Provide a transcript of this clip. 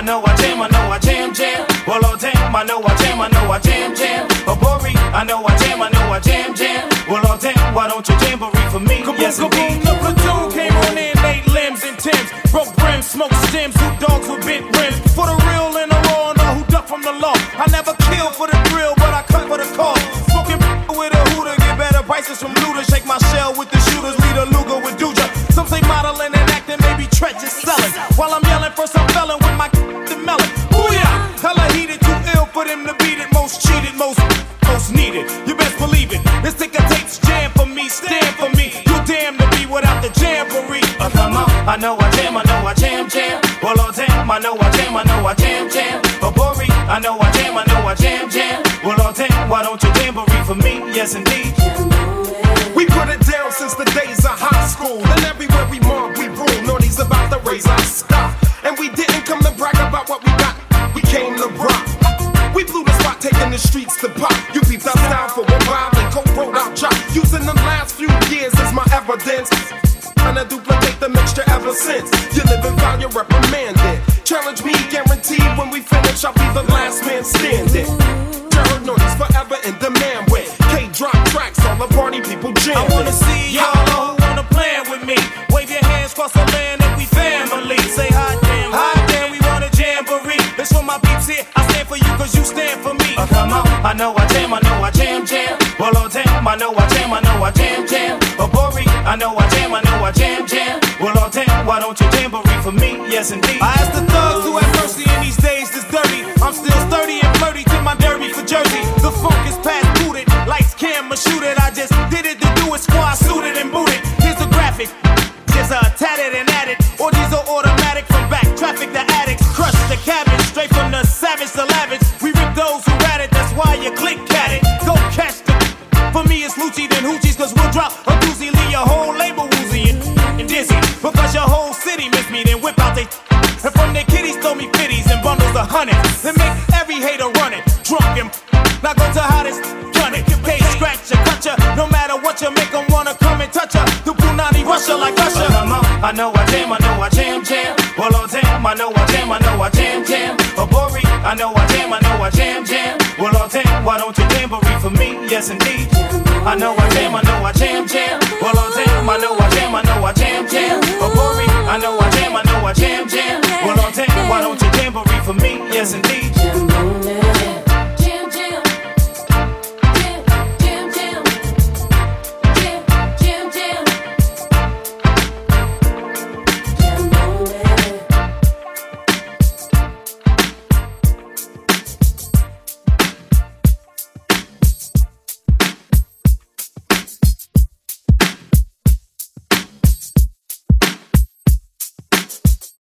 I know I jam, jam. Well, oh damn, I know I jam, jam. Bori, I know I jam, jam. Well, oh damn, why don't you jamboree for me? Kaboom, Yes, kaboom, indeed. the platoon came on in, 8 limbs and Timbs. Broke brims, smoked stems, 2 dogs with bent rims. For the real and the raw, know who duck from the law. I never kill for the thrill, but I cut for the cause. Smoking with a hooter, get better prices from looters. Shake my shell with the shooters, lead a Luger with Duja. Some say modeling and acting, maybe treacherous selling. While I'm yelling for some felon with my the melon. Booyah! Hella heated, too ill for them to beat it. Most cheated, most needed. You best believe it. This ticker tapes jam for me, stand for me. You damn to be without the jamboree. Come on, I know I jam, jam. Well, oh damn, I know I jam, jam. Bori, I know I jam, jam. Well, oh damn, why don't you jamboree for me? Yes, indeed. We put it down since the days of high school. And everywhere we mark, we rule. Naughty's about to raise our stock. And we didn't come to brag about what we got. We came to rock. We blew the spot, taking the streets to pop. You peeped our style for a while and co-wrote our drop. Using the last few years as my evidence. Trying to duplicate the mixture ever since. You live and found, you're reprimanded. Challenge me, guaranteed when we finish, I'll be the last man standing. Jared Naughty's forever in demand with K-drop tracks, all the party people jamming. I wanna see y'all who wanna plan with me. Wave your hands across the land and we family. Say hot damn, we wanna jamboree. It's for my peeps here, I stand for you cause you stand for me. Come on, I know I jam, jam. Well, oh damn, I know I jam, jam. Bori, I know I jam, jam. Well, oh damn, why don't you jamboree for me? Yes, indeed. I ask the thugs who have mercy in these days that's dirty. I'm still sturdy and flirty to my derby for Jersey. The funk is past booted, lights, camera, shoot it. I just did it to do it, squad suited and booted. Here's the graphic, just tatted and added. Or these are automatic from back, traffic the addicts. Crush the cabbage, straight from the savage to lavish. We rip those who rat it, that's why you click at it. Go catch the for me it's Lucci then Hoochies, cause we'll drop a doozy, leave your whole label woozy and dizzy. Because your whole city miss me, then whip out they and from their kitties throw me fitties and bundles of honey. Then make every hater run it, drunk and now go to hottest, gun it. Cage scratch ya, cut ya, no matter what you make them wanna come and touch ya. The Punani Russia like Usher. Come on, I know I jam, jam. Well, oh damn, I know I jam, jam. Bori, I know I jam, jam. Well, oh damn, why don't you jamboree for me? Yes, indeed. I know I jam, jam. Well, oh damn, I know I jam, jam. Bori, I know I jam, jam. Well, oh damn, why don't you jamboree for me? Yes, indeed.